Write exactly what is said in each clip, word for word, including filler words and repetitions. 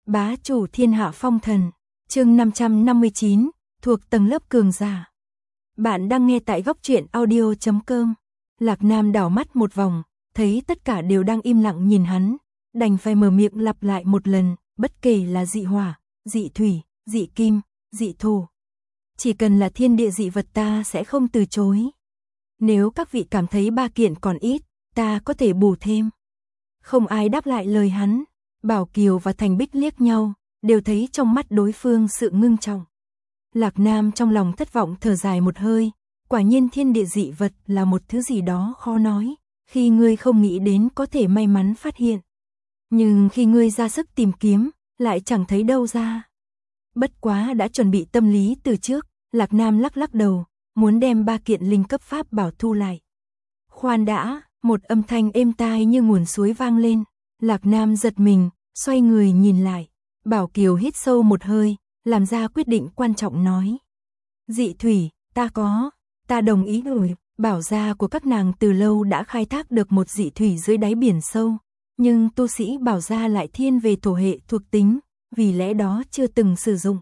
Bá chủ thiên hạ phong thần, chương năm trăm năm mươi chín, thuộc tầng lớp cường giả. Bạn đang nghe tại góc truyện audio chấm com. Lạc Nam đảo mắt một vòng, thấy tất cả đều đang im lặng nhìn hắn, đành phải mở miệng lặp lại một lần, bất kể là dị hỏa, dị thủy, dị kim, dị thổ. Chỉ cần là thiên địa dị vật ta sẽ không từ chối. Nếu các vị cảm thấy ba kiện còn ít, ta có thể bù thêm. Không ai đáp lại lời hắn, Bảo Kiều và Thành Bích liếc nhau, đều thấy trong mắt đối phương sự ngưng trọng. Lạc Nam trong lòng thất vọng thở dài một hơi, quả nhiên thiên địa dị vật là một thứ gì đó khó nói, khi ngươi không nghĩ đến có thể may mắn phát hiện. Nhưng khi ngươi ra sức tìm kiếm, lại chẳng thấy đâu ra. Bất quá đã chuẩn bị tâm lý từ trước, Lạc Nam lắc lắc đầu, muốn đem ba kiện linh cấp pháp bảo thu lại. Khoan đã, một âm thanh êm tai như nguồn suối vang lên, Lạc Nam giật mình, xoay người nhìn lại, Bảo Kiều hít sâu một hơi, làm ra quyết định quan trọng nói. Dị thủy, ta có, ta đồng ý rồi, bảo gia của các nàng từ lâu đã khai thác được một dị thủy dưới đáy biển sâu, nhưng tu sĩ bảo gia lại thiên về thổ hệ thuộc tính, vì lẽ đó chưa từng sử dụng.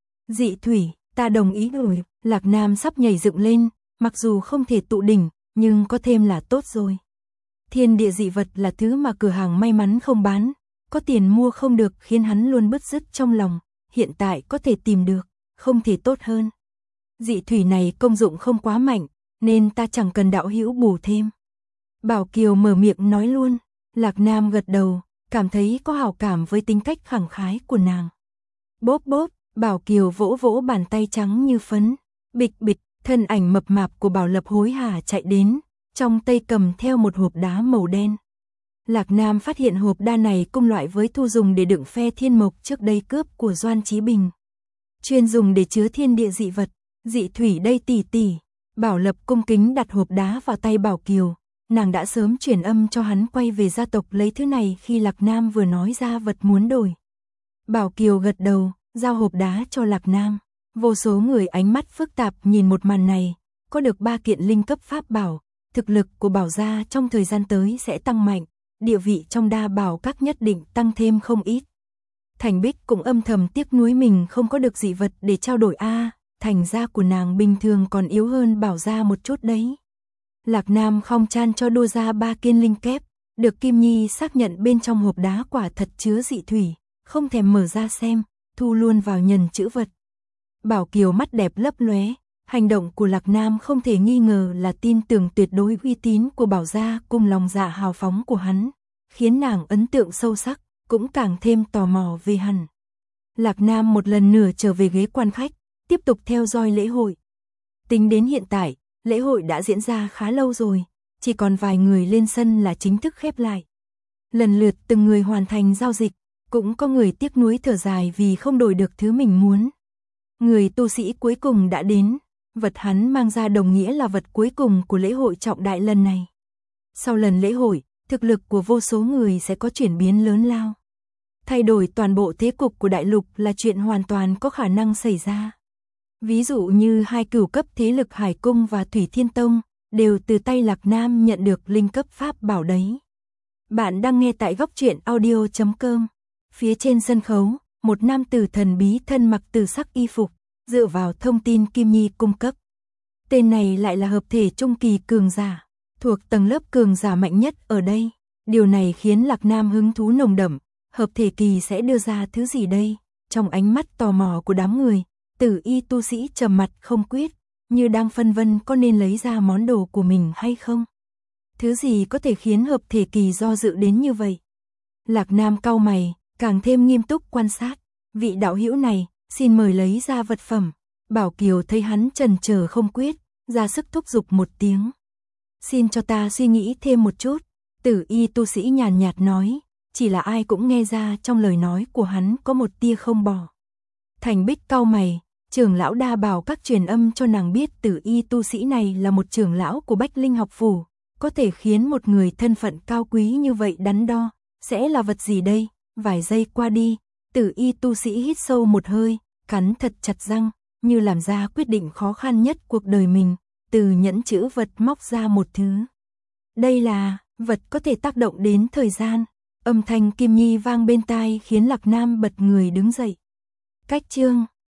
Dị thủy, ta đồng ý rồi, Lạc Nam sắp nhảy dựng lên, mặc dù không thể tụ đỉnh, nhưng có thêm là tốt rồi. Thiên địa dị vật là thứ mà cửa hàng may mắn không bán, có tiền mua không được khiến hắn luôn bứt rứt trong lòng, hiện tại có thể tìm được, không thể tốt hơn. Dị thủy này công dụng không quá mạnh, nên ta chẳng cần đạo hữu bù thêm. Bảo Kiều mở miệng nói luôn, Lạc Nam gật đầu, cảm thấy có hảo cảm với tính cách khẳng khái của nàng. Bốp bốp, Bảo Kiều vỗ vỗ bàn tay trắng như phấn, bịch bịch, thân ảnh mập mạp của Bảo Lập hối hả chạy đến, trong tay cầm theo một hộp đá màu đen. Lạc Nam phát hiện hộp đá này cùng loại với thu dùng để đựng phe thiên mộc trước đây cướp của Doan Chí Bình. Chuyên dùng để chứa thiên địa dị vật, dị thủy đây tỷ tỷ. Bảo Lập cung kính đặt hộp đá vào tay Bảo Kiều, nàng đã sớm truyền âm cho hắn quay về gia tộc lấy thứ này khi Lạc Nam vừa nói ra vật muốn đổi. Bảo Kiều gật đầu, giao hộp đá cho Lạc Nam. Vô số người ánh mắt phức tạp nhìn một màn này, có được ba kiện linh cấp pháp bảo, thực lực của bảo gia trong thời gian tới sẽ tăng mạnh, địa vị trong đa bảo các nhất định tăng thêm không ít. Thành Bích cũng âm thầm tiếc nuối mình không có được dị vật để trao đổi a, à, thành gia của nàng bình thường còn yếu hơn bảo gia một chút đấy. Lạc Nam không chan cho đua ra ba kiên linh kép, được Kim Nhi xác nhận bên trong hộp đá quả thật chứa dị thủy, không thèm mở ra xem, thu luôn vào nhẫn chữ vật. Bảo Kiều mắt đẹp lấp lóe, hành động của Lạc Nam không thể nghi ngờ là tin tưởng tuyệt đối uy tín của bảo gia cùng lòng dạ hào phóng của hắn, khiến nàng ấn tượng sâu sắc, cũng càng thêm tò mò về hắn. Lạc Nam một lần nữa trở về ghế quan khách, tiếp tục theo dõi lễ hội. Tính đến hiện tại, lễ hội đã diễn ra khá lâu rồi, chỉ còn vài người lên sân là chính thức khép lại. Lần lượt từng người hoàn thành giao dịch, cũng có người tiếc nuối thở dài vì không đổi được thứ mình muốn. Người tu sĩ cuối cùng đã đến, vật hắn mang ra đồng nghĩa là vật cuối cùng của lễ hội trọng đại lần này. Sau lần lễ hội, thực lực của vô số người sẽ có chuyển biến lớn lao. Thay đổi toàn bộ thế cục của đại lục là chuyện hoàn toàn có khả năng xảy ra. Ví dụ như hai cửu cấp thế lực Hải Cung và Thủy Thiên Tông, đều từ tay Lạc Nam nhận được linh cấp pháp bảo đấy. Bạn đang nghe tại góc truyện audio chấm com. Phía trên sân khấu, một nam tử thần bí thân mặc tử sắc y phục, dựa vào thông tin Kim Nhi cung cấp. Tên này lại là hợp thể trung kỳ cường giả, thuộc tầng lớp cường giả mạnh nhất ở đây. Điều này khiến Lạc Nam hứng thú nồng đậm, hợp thể kỳ sẽ đưa ra thứ gì đây? Trong ánh mắt tò mò của đám người, Tử y tu sĩ trầm mặt không quyết, như đang phân vân có nên lấy ra món đồ của mình hay không. Thứ gì có thể khiến hợp thể kỳ do dự đến như vậy? Lạc Nam cau mày, càng thêm nghiêm túc quan sát. Vị đạo hữu này, xin mời lấy ra vật phẩm. Bảo Kiều thấy hắn chần chờ không quyết, ra sức thúc giục một tiếng. Xin cho ta suy nghĩ thêm một chút. Tử y tu sĩ nhàn nhạt nói, chỉ là ai cũng nghe ra trong lời nói của hắn có một tia không bỏ. Thành Bích cau mày, trưởng lão đa bảo các truyền âm cho nàng biết tử y tu sĩ này là một trưởng lão của Bách Linh học phủ, có thể khiến một người thân phận cao quý như vậy đắn đo, sẽ là vật gì đây? Vài giây qua đi, tử y tu sĩ hít sâu một hơi, cắn thật chặt răng, như làm ra quyết định khó khăn nhất cuộc đời mình, từ nhẫn chữ vật móc ra một thứ. Đây là vật có thể tác động đến thời gian. Âm thanh Kim Nhi vang bên tai khiến Lạc Nam bật người đứng dậy. Cách chương